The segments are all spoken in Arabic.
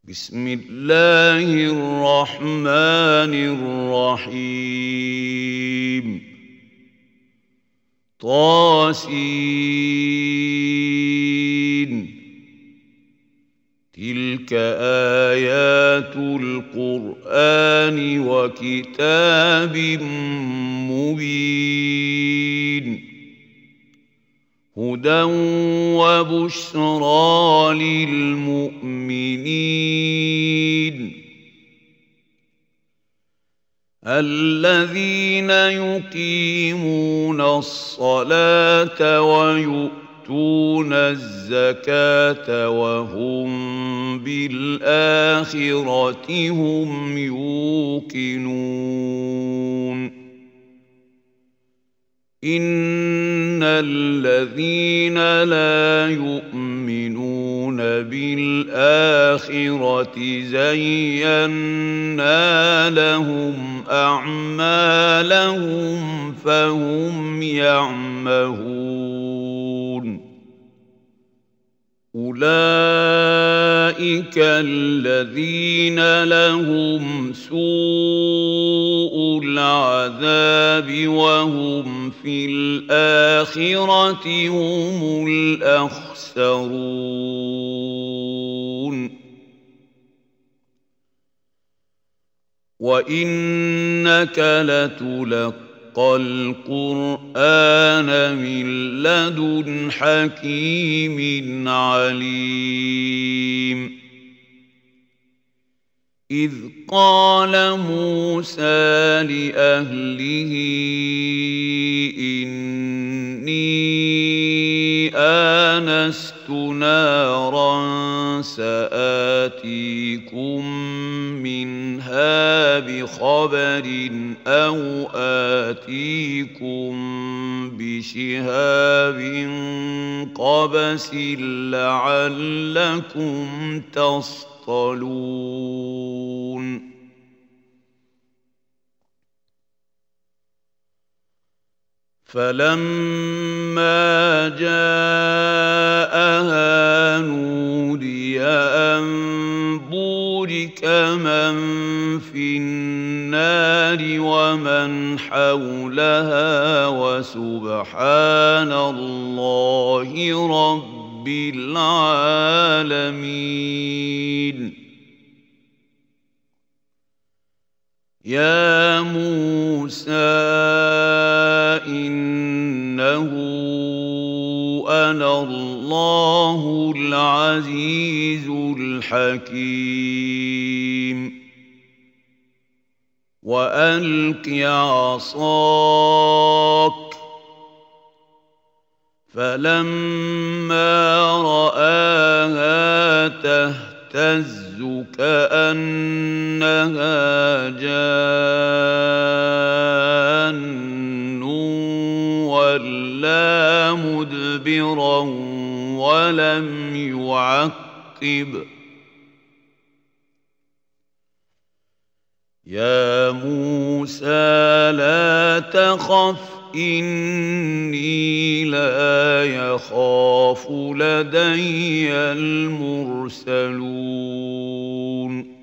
بسم الله الرحمن الرحيم طاسين تلك آيات القرآن وكتاب مبين هدى وبشرى للمؤمنين الذين يقيمون الصلاة ويؤتون الزكاة وهم بالآخرة هم يوقنون إن الذين لا يؤمنون بالآخرة زينا لهم أعمالهم فهم يعمهون أولئك الذين لهم سوء العذاب وهم في الآخرة هم الأخسرون وإنك لتلقى القرآن من لدن حكيم عليم إذ قال موسى لأهله إني آنست نارا سآتيكم منها بخبر أو آتيكم بشهاب قبس لعلكم تصطلون فلما جاءها نودي أن بورك من في النار ومن حولها وسبحان الله رب العالمين يا موسى إنه أنا الله العزيز الحكيم وألق عصاك فلما رآها تهتز كأنها جان ولا مدبرا ولم يعقب يا موسى لا تخف إني لا يخاف لدي المرسلون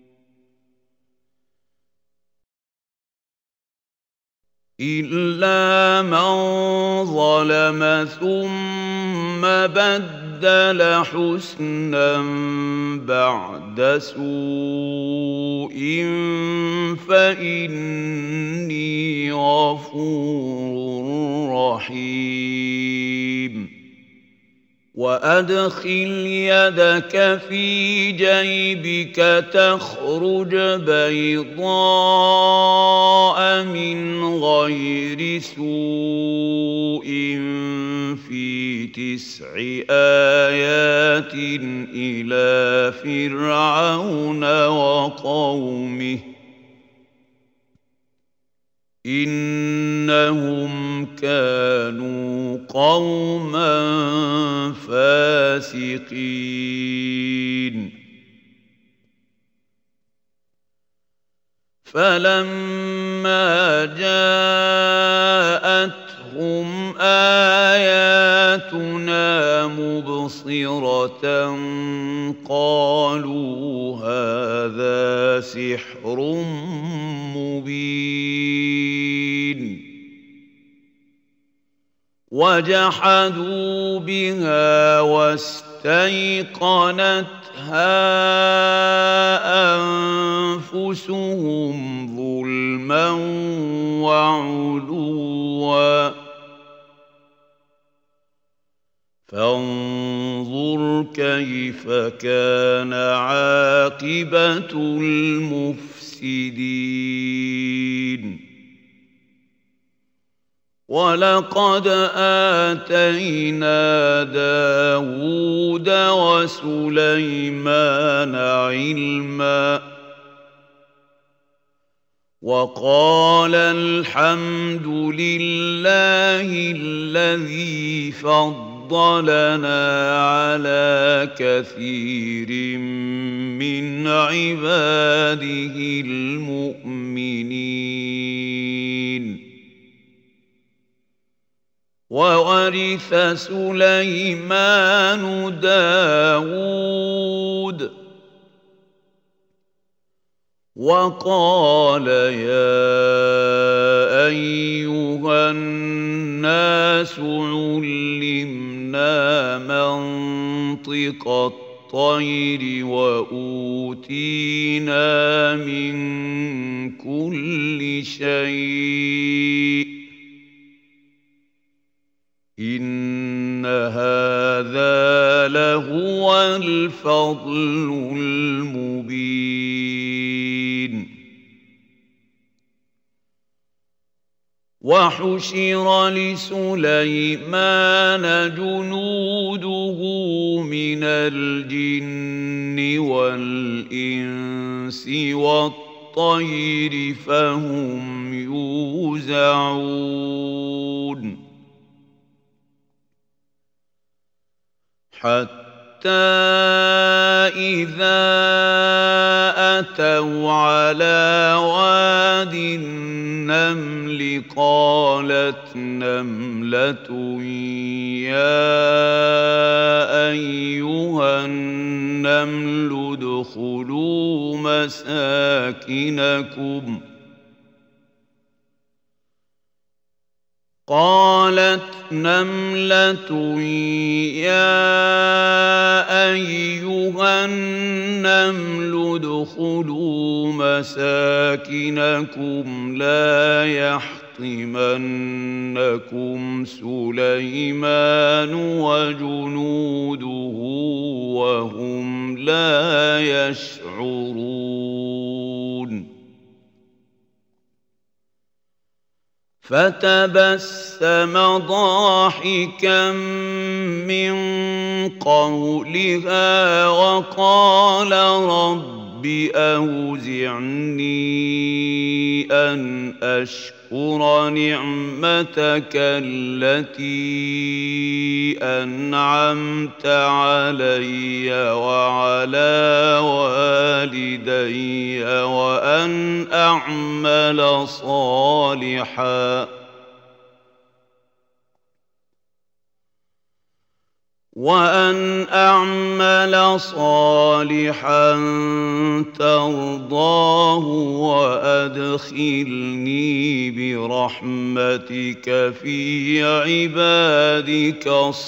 إلا من ظلم ثم بدل حسنا بعد سوء فإني غفور رحيم وأدخل يدك في جيبك تخرج بيضاء من غير سوء في 9 آيات إلى فرعون وقومه إنهم كانوا قوما فاسقين فلما جاءتهم آياتنا مبصرة قالوا هذا سحر مبين وجحدوا بها واستيقنتها أنفسهم ظلما وعلوا فانظر كيف كان عاقبة المفسدين ولقد آتينا داود وسليمان علما وقال الحمد لله الذي فضلنا على كثير من عباده المؤمنين وورث سليمان داود وقال يا أيها الناس علمنا منطق الطير وأوتينا من كل شيء إن هذا لهو الفضل المبين وحشر لسليمان جنوده من الجن والإنس والطير فهم يوزعون حتى إذا أتوا على واد النمل قالت نملة يا أيها النمل ادخلوا مساكنكم قالت نملة يا أيها النمل ادخلوا مساكنكم لا يحطمنكم سليمان وجنوده وهم لا يشعرون فتبسم ضاحكا من قولها وقال رب أوزعني أن أشكر نعمتك التي أنعمت علي وعلى والدي وأن أعمل صالحا ترضاه وأدخلني برحمتك في عبادك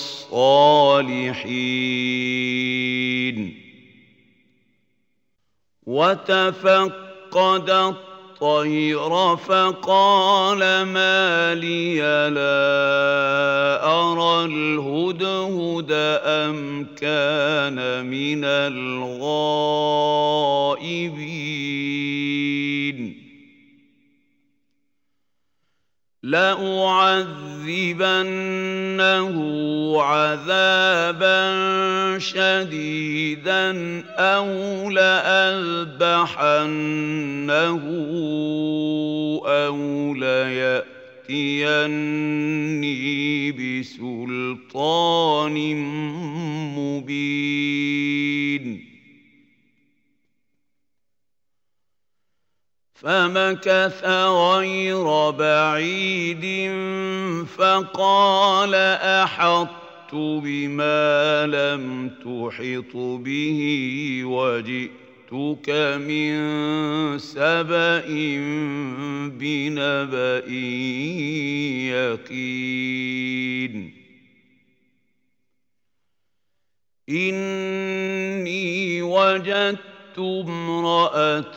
الصالحين وتفقد الطير فقال ما لي لا أرى الهدهد أم كان من الغائبين لأعذبنه عذابا شديدا أو لأذبحنه أو ليأتيني بسلطان مبين فمكث غير بعيد فقال أحطت بما لم تحط به وجئتك جئتك من سبأ بنبأ يقين إني وجدت امرأة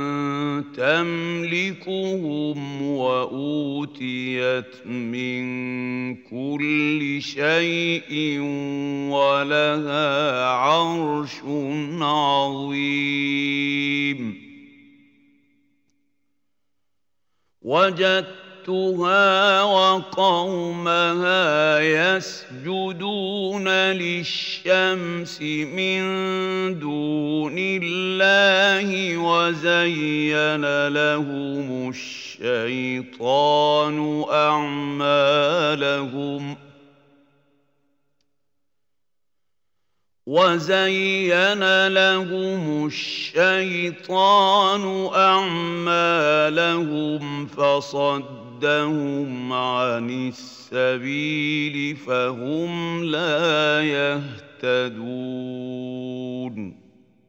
تملكهم وأوتيت من كل شيء ولها عرش عظيم وجدتها وقومها يسجدون للشمس من دون الله وزين لهم الشيطان أعمالهم فصدهم عن السبيل فهم لا يهتدون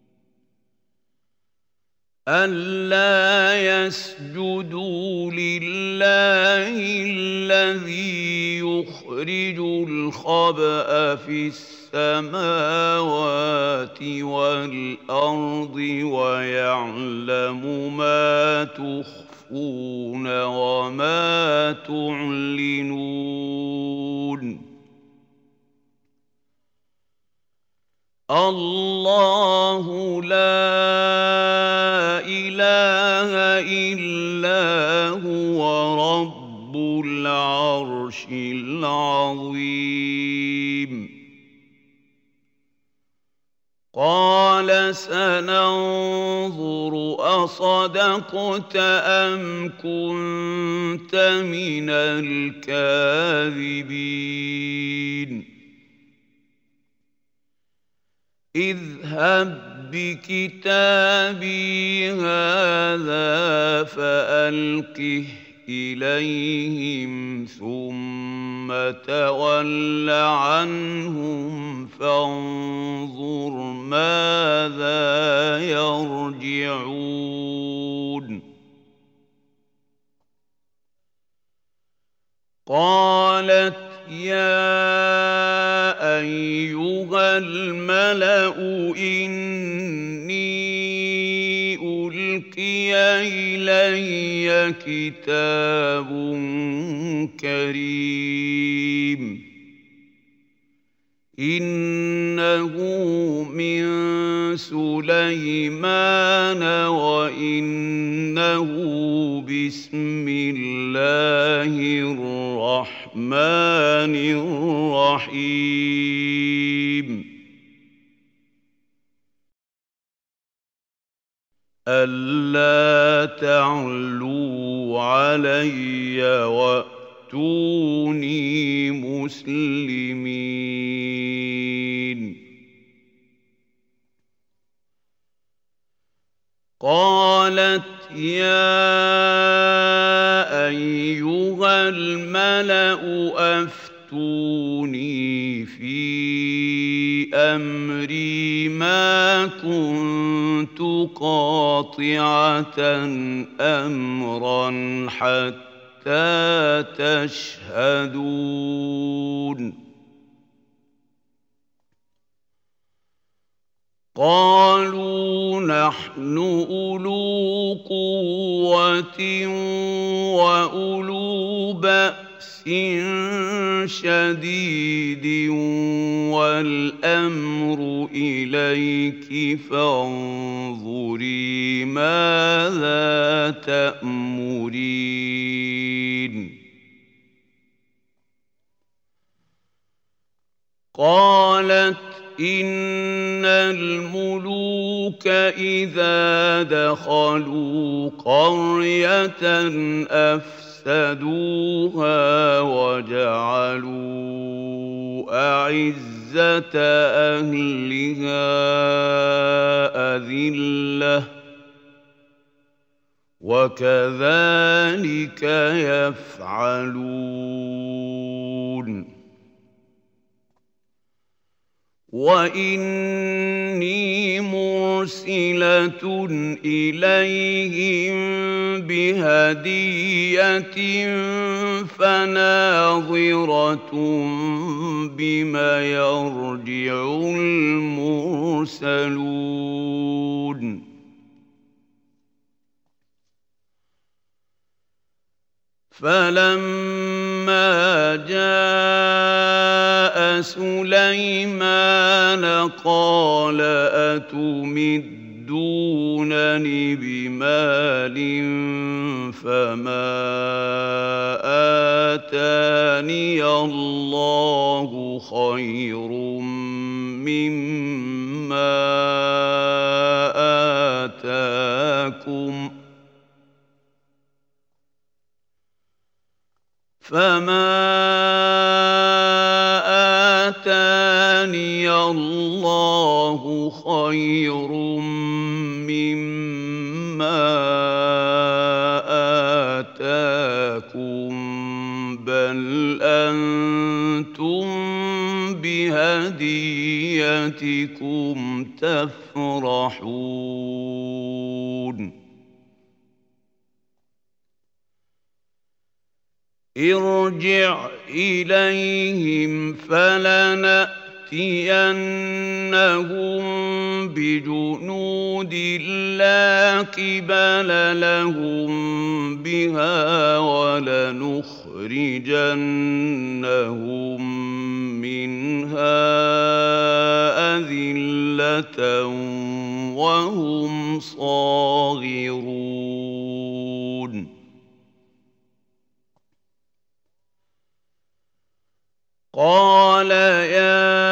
ألا يسجدوا لله الذي يخرج الخبأ في السماوات والأرض ويعلم ما تخفون وما تعلنون الله لا إله إلا هو رب العرش العظيم قال سننظر أصدقت أم كنت من الكاذبين اذهب بكتابي هذا فألقه إليهم ثم تول عنهم فانظر ماذا يرجعون قالت يا أيها الملأ إني ألقي إلي كتاب كريم إنه من سليمان وإنه بسم الله الرحمن الرحيم ألا تعلوا علي وأتوني مسلمين قالت يا أيها الملأ أفتوني في أمري ما كنت قاطعة أمرا حتى تشهدون قالوا نحن أولو قوة وأولو بأس شديد والأمر إليك فانظري ماذا تأمرين قالت إن الملوك إذا دخلوا قرية أفسدوها وجعلوا أعزة أهلها أذلة وكذلك يفعلون وإني مرسلة إليهم بهدية فناظرة بما يرجع المرسلون فلما جاء سليمان قال أتمدونني بمال فما آتاني الله خير مما آتاكم فما آتاني الله خير مما آتاكم بل أنتم بهديتكم تفرحون ارجع إليهم فلنأتينهم بجنود لا قبل لهم بها ولنخرجنهم منها أذلة وهم صاغرون قال يا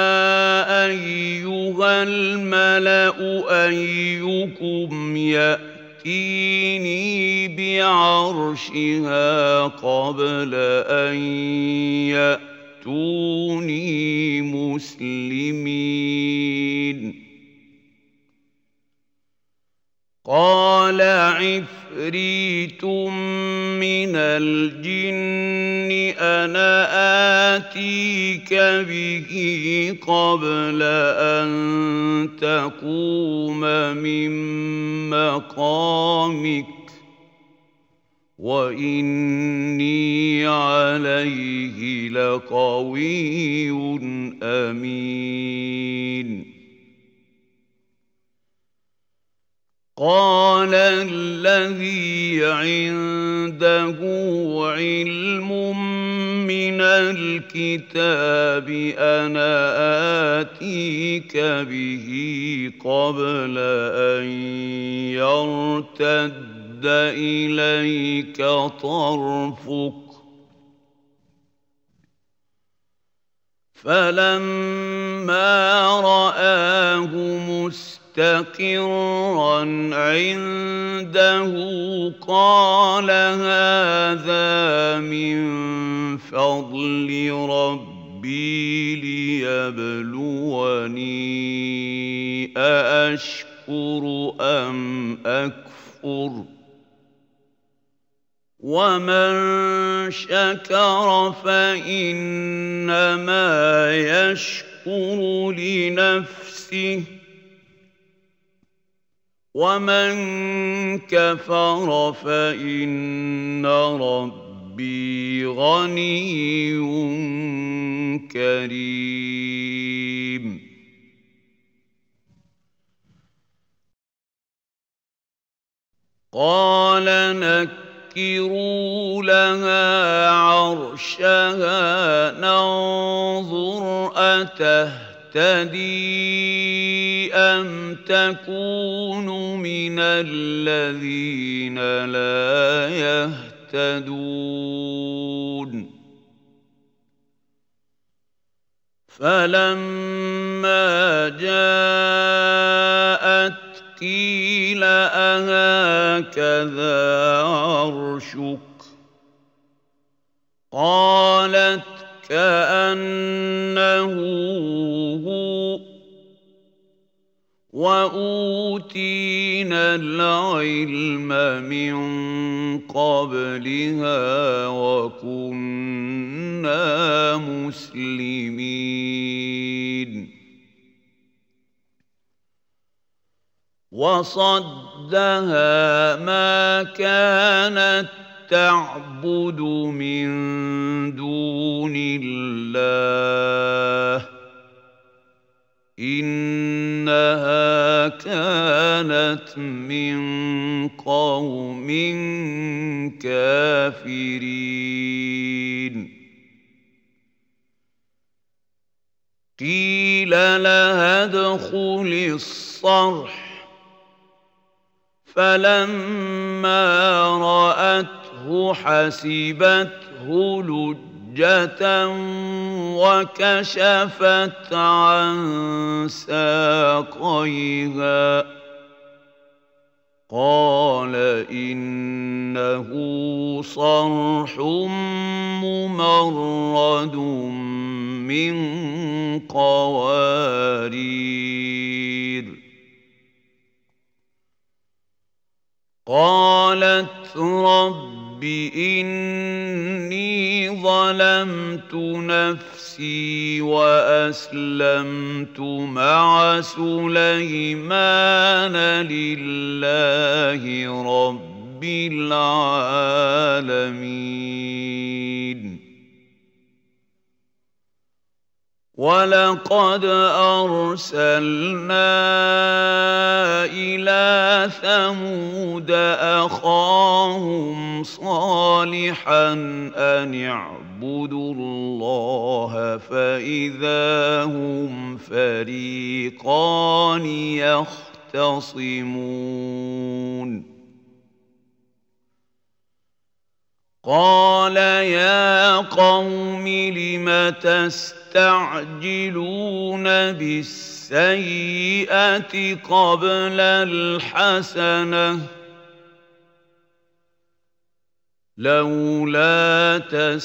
أيها الملأ أيكم يأتيني بعرشها قبل أن يأتوني مسلمين قال عفريت من الجن أنا آتيك به قبل أن تقوم من مقامك وإني عليه لقوي أمين قال الذي عنده علم من الكتاب أنا آتيك به قبل أن يرتد إليك طرفك فلما رآه مستقرا عنده قال هذا من فضل ربي ليبلوني أأشكر أم أكفر ومن شكر فإنما يشكر لنفسه ومن كفر فإن ربي غني كريم قال نكروا لها عرشها ننظر أتهتدي أم تكون من الذين لا يهتدون فلما جاءت قيل أهكذا عرشك قالت كأنه هو وأوتينا العلم من قبلها وكنا مسلمين وصدها ما كانت تعبد من دون الله إنها كانت من قوم كافرين قيل لها ادخل الصرح فلما رأته حسبته لجة وكشفت عن ساقيها قال إنه صرح ممرد من قوارير قالت رب إني ظلمت نفسي وأسلمت مع سليمان لله رب العالمين ولقد أرسلنا إلى ثمود أخاهم صالحا أن اعبدوا الله فإذا هم فريقان يختصمون قال يا قوم لم تستعجلون بالسيئة قبل الحسنة لولا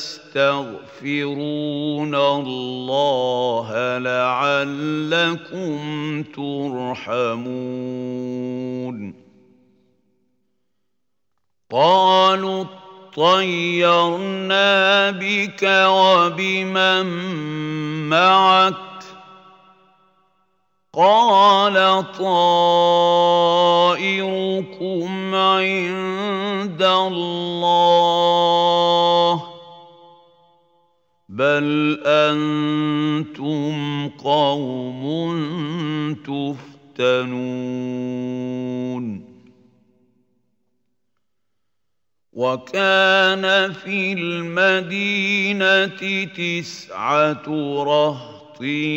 تستغفرون الله لعلكم ترحمون قالوا طيرنا بك وبمن معك قال طائركم عند الله بل أنتم قوم تفتنون وكان في المدينة 9 رهط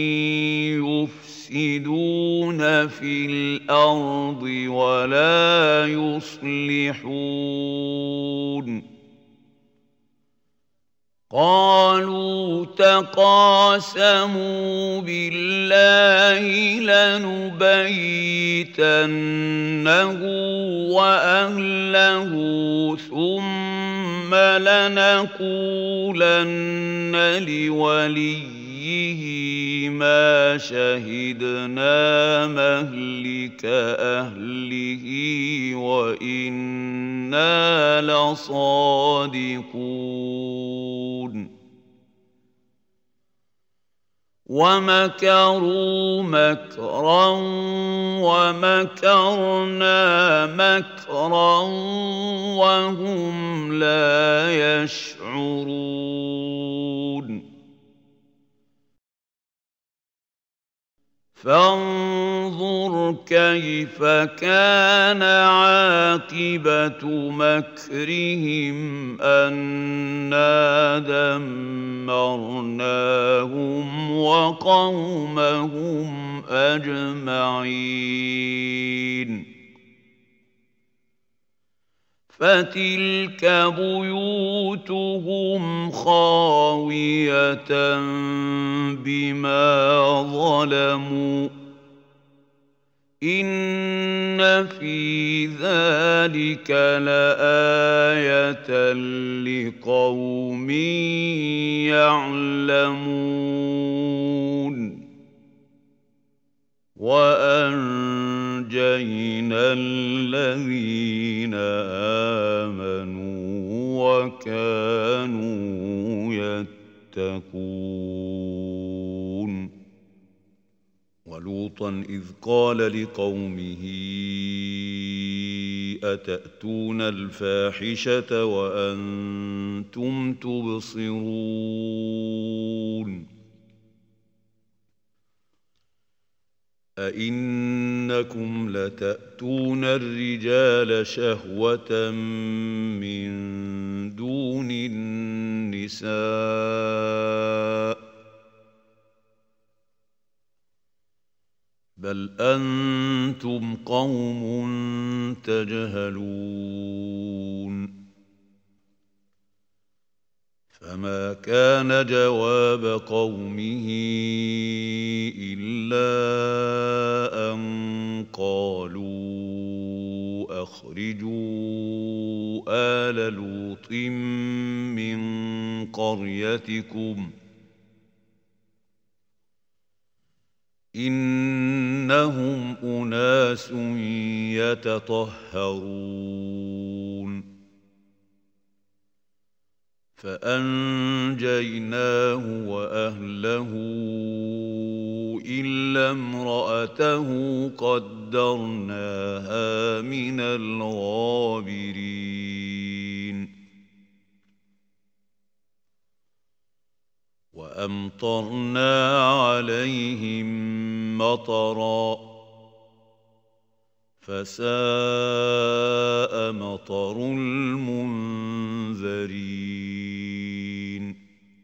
يفسدون في الأرض ولا يصلحون قالوا تقاسموا بالله لنبيتنه وأهله ثم لنقولن لوليه ما شهدنا مهلك أهله وإنا لصادقون ومكروا مكرا ومكرنا مكرا وهم لا يشعرون فانظر كيف كان عاقبة مكرهم أنا دمرناهم وقومهم أجمعين فتلك بيوتهم خاوية بما ظلموا إن في ذلك لآية لقوم يعلمون وأنجينا الذين آمنوا وكانوا يتقون ولوطا إذ قال لقومه أتأتون الفاحشة وأنتم تبصرون أئنكم لتأتون الرجال شهوة من دون النساء بل أنتم قوم تجهلون فما كان جواب قومه إلا أن قالوا أخرجوا آل لوط من قريتكم إنهم أناس يتطهرون فأنجيناه وأهله إلا امرأته قدرناها من الغابرين وأمطرنا عليهم مطرا فساء مطر المنذرين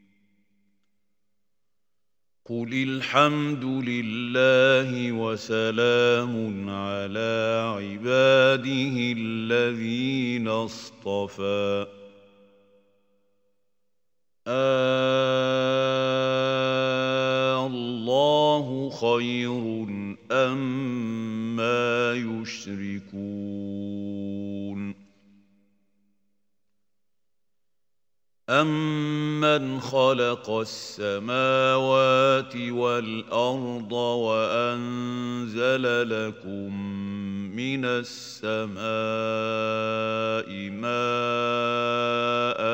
قل الحمد لله وسلام على عباده الذين اصطفى الله خير أما يشركون أمن خلق السماوات والأرض وأنزل لكم من السماء ماء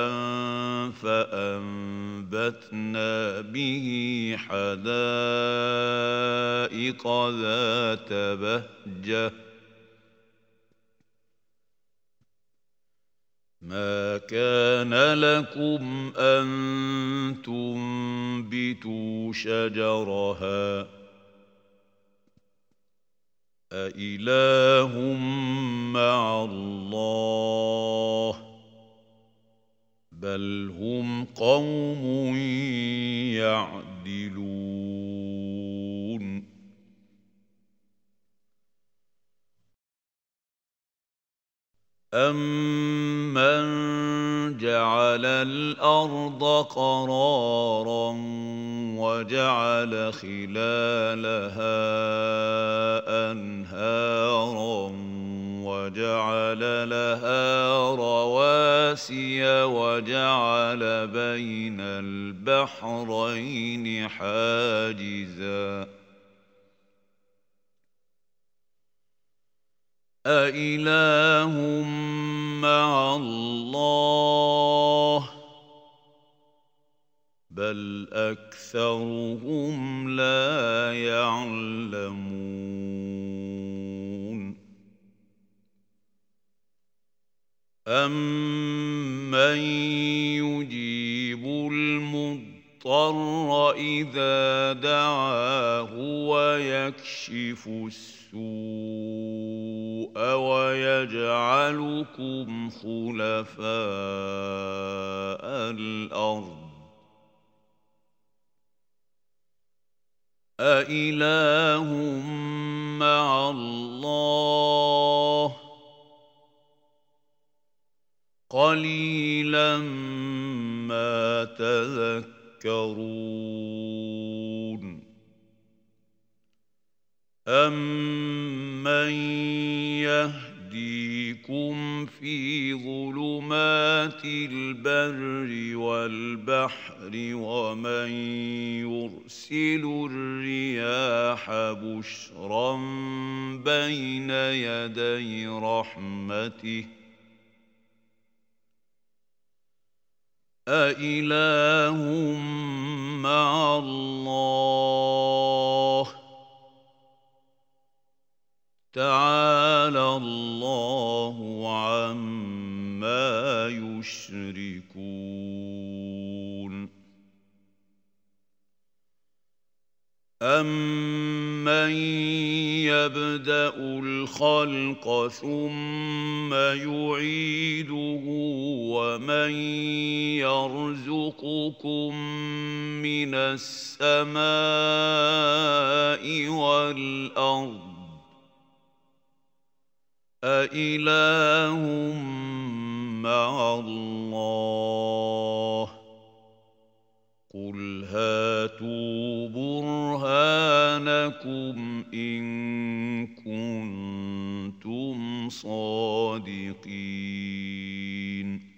فأنبتنا به حدائق ذات بهجة ما كان لكم أن تنبتوا شجرها أإله مع الله بل هم قوم يعدلون أَمَّنْ جَعَلَ الْأَرْضَ قَرَارًا وَجَعَلَ خِلَالَهَا أَنْهَارًا وَجَعَلَ لَهَا رَوَاسِيَ وَجَعَلَ بَيْنَ الْبَحْرَيْنِ حَاجِزًا أإله مع الله بل أكثرهم لا يعلمون أمن يجيب المضطر إذا دعاه ويكشف السوء ويجعلكم خلفاء الأرض أإله مع الله قليلا ما تذكرون أَمَّن يَهْدِيكُمْ فِي ظُلُمَاتِ الْبَرِّ وَالْبَحْرِ وَمَن يُرْسِلُ الرِّيَاحَ بُشْرًا بَيْنَ يَدَيْ رَحْمَتِهِ أَإِلَٰهٌ مَّعَ اللَّهِ تعالى الله عما يشركون أَمَّن يَبْدَأُ الْخَلْقَ ثُمَّ يُعِيدُهُ وَمَن يَرْزُقُكُم مِّنَ السَّمَاءِ وَالْأَرْضِ أَإِلَٰهٌ مَّعَ اللَّهِ قُلْ هَاتُوا بُرْهَانَكُمْ إِن كُنتُمْ صَادِقِينَ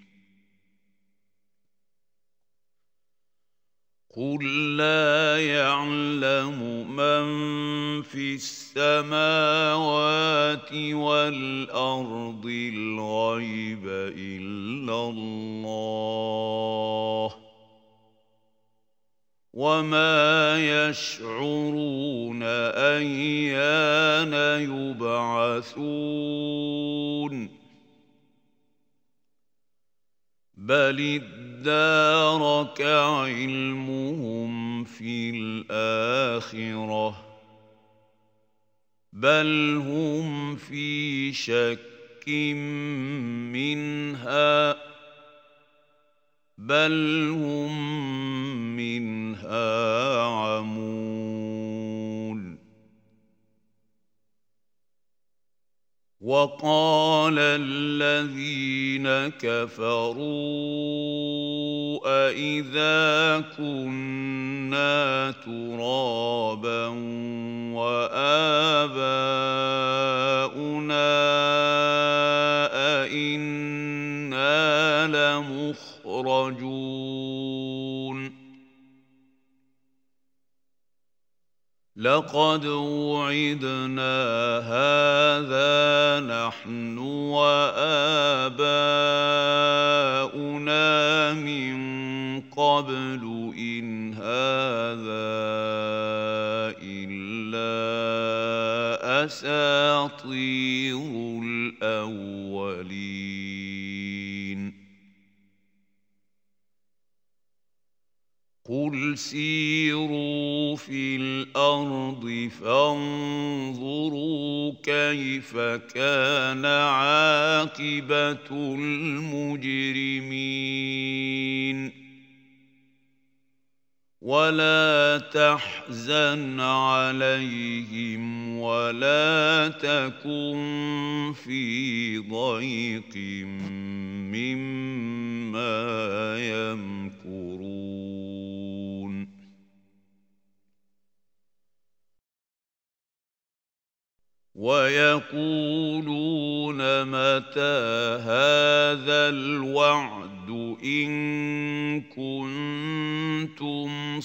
قُل لَّا يَعْلَمُ مَن فِي السَّمَاوَاتِ وَالْأَرْضِ الْغَيْبَ إِلَّا اللَّهُ وَمَا يَشْعُرُونَ أَيَّانَ يُبْعَثُونَ بَلِ ادَّارَكَ عِلْمُهُمْ فِي الْآخِرَةِ بَلْ هُمْ فِي شَكٍّ مِّنْهَا بَلْ هُمْ مِنْهَا عَمُونَ وَقَالَ الَّذِينَ كَفَرُوا أَإِذَا كُنَّا تُرَابًا وَآبَاؤُنَا أَإِنَّا لَمُخْرَجُونَ لَقَدْ وُعِدْنَا هَٰذَا نَحْنُ وَآبَاؤُنَا مِن قَبْلُ إِنْ هَٰذَا إِلَّا أَسَاطِيرُ الْأَوَّلِينَ قُلْ سِيرُوا فِي الْأَرْضِ فَانظُرُوا كَيْفَ كَانَ عَاقِبَةُ الْمُجْرِمِينَ وَلَا تَحْزَنْ عَلَيْهِمْ وَلَا تَكُنْ فِي ضَيْقٍ مِّمَّا يَمْكُرُونَ وَيَقُولُونَ مَتَىٰ هَٰذَا الْوَعْدُ إِن كُنتُمْ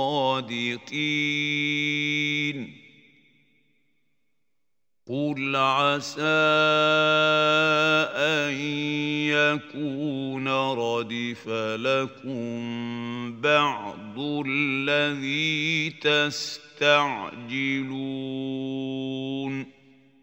صَادِقِينَ قُلْ عَسَىٰ أَن يَكُونَ رَدِفَ لَكُم بَعْضُ الَّذِي تَسْتَعْجِلُونَ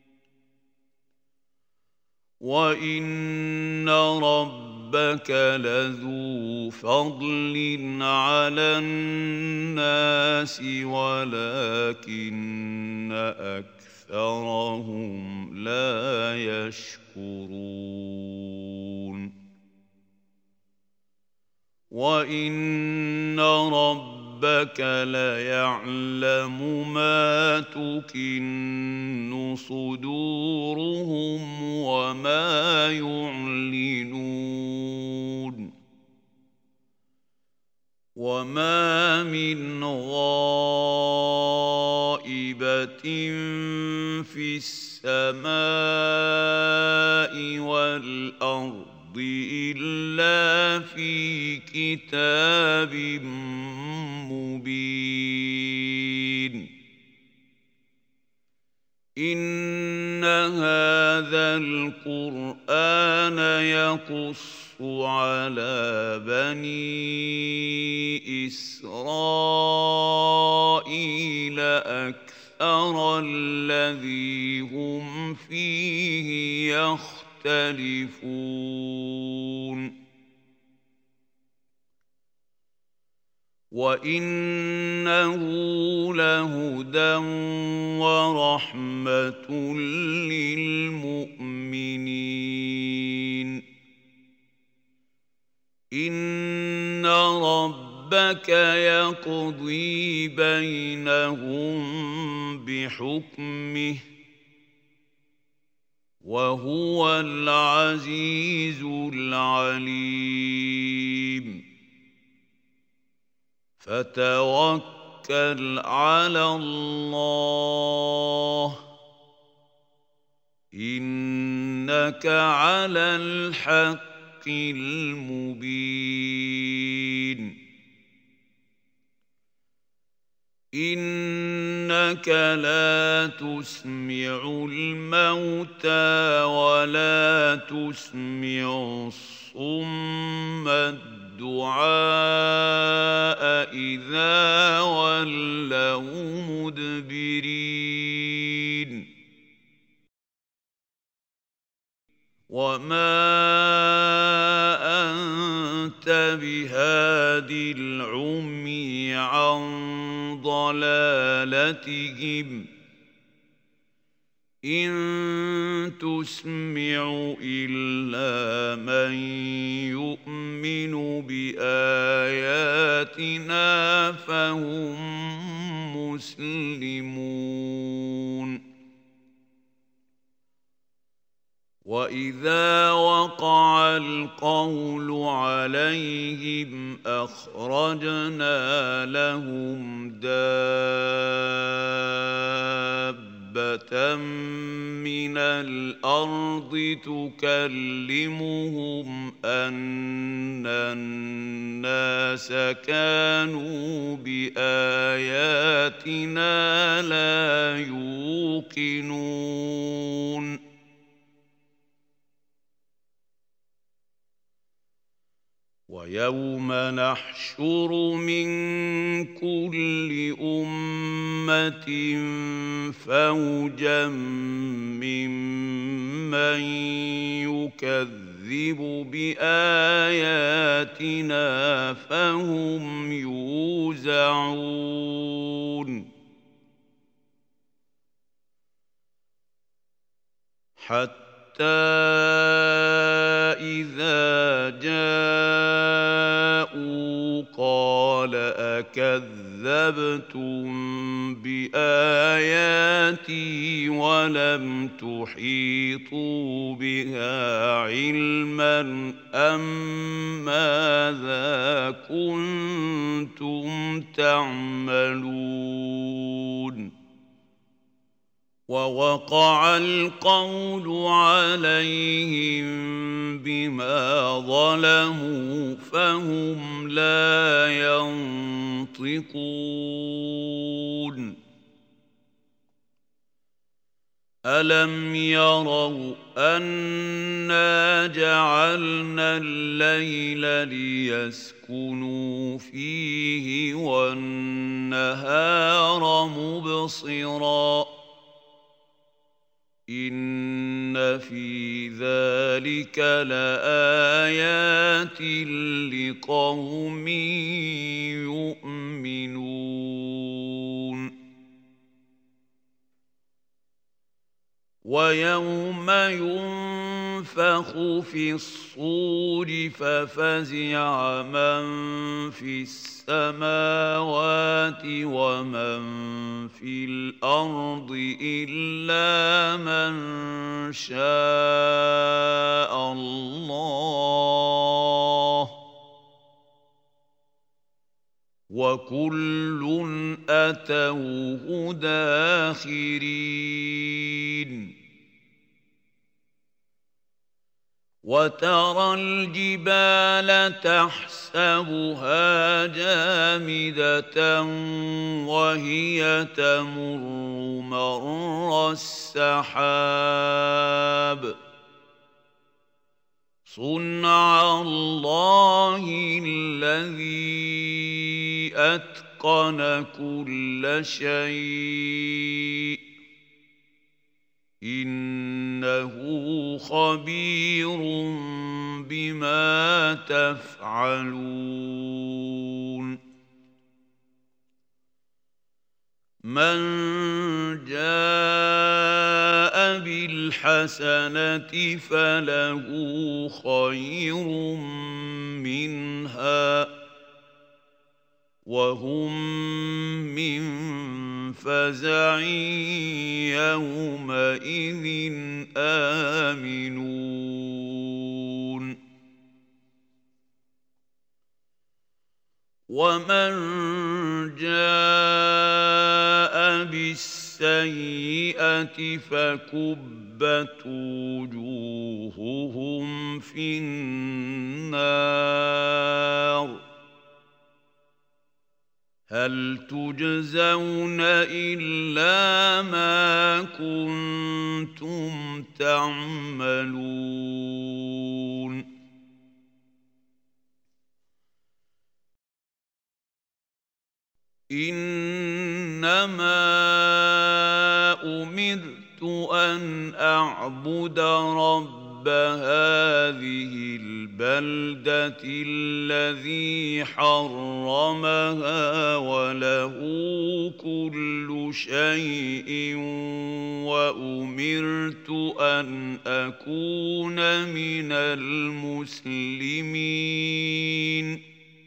وَإِنَّ رَبَّكَ لَذُو فَضْلٍ عَلَى النَّاسِ وَلَٰكِنَّ أَكْثَرَهُمْ لَا يَشْكُرُونَ وَإِنَّ رَبَّكَ لَيَعْلَمُ مَا تُكِنُّ صُدُورُهُمْ وَمَا يُعْلِنُونَ وَمَا مِنْ غَائِبَةٍ فِي السَّمَاءِ وَالْأَرْضِ إِلَّا فِي كِتَابٍ مُّبِينٍ إِنَّ هَٰذَا الْقُرْآنَ يَقُصُّ عَلَىٰ بَنِي إِسْرَائِيلَ أَكْثَرَ أكثر الذي هم فيه يختلفون وإنه لهدى ورحمة للمؤمنين إن ربك يقضي بينهم بحكمه وهو العزيز العليم فتوكل على الله إنك على الحق المبين إنك لا تسمع الموتى ولا تسمع الصم الدعاء إذا ولوا مدبرين وما أنت بهاد العمي عن ضلالتهم إن تسمع إلا من يؤمن بآياتنا فهم مسلمون وإذا وقع القول عليهم أخرجنا لهم دابة من الأرض تكلمهم أن الناس كانوا بآياتنا لا يوقنون ويوم نحشر من كل أمة فوجا ممن يكذب بآياتنا فهم يوزعون حتى إذا جاءوا قال أكذبتم بآياتي ولم تحيطوا بها علما أم ماذا كنتم تعملون ووقع القول عليهم بما ظلموا فهم لا ينطقون ألم يروا أنا جعلنا الليل ليسكنوا فيه والنهار مبصراً إن في ذلك لآيات لقوم يؤمنون ويوم ينفخ في الصور ففزع من في السماوات ومن في الأرض إلا من شاء الله وكل أتوه داخرين وترى الجبال تحسبها جامدة وهي تمر مر السحاب صنع الله الذي أتقن وأتقن كل شيء إنه خبير بما تفعلون من جاء بالحسنة فله خير منها وهم من فزع يومئذ آمنون ومن جاء بالسيئة فكبت وجوههم في النار هل تجزون إلا ما كنتم تعملون إنما أمرت أن أعبد رب هذه البلدة الذي حرمها وله كل شيء وأمرت أن أكون من المسلمين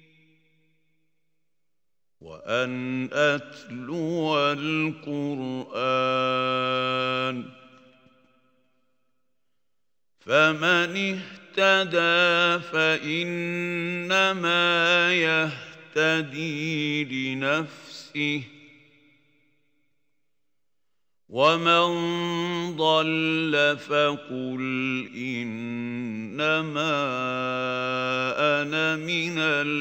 وأن أتلو القرآن فمن اهتدى فإنما يهتدي لنفسه ومن ضل فقل إنما أنا من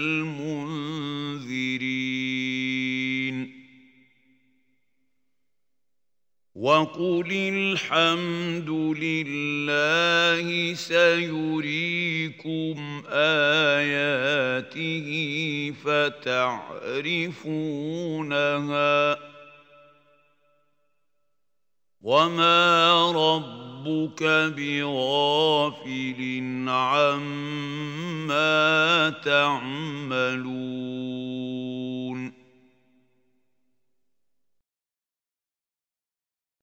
المنذرين وقل الحمد لله سيريكم آياته فتعرفونها وما ربك بغافل عما تعملون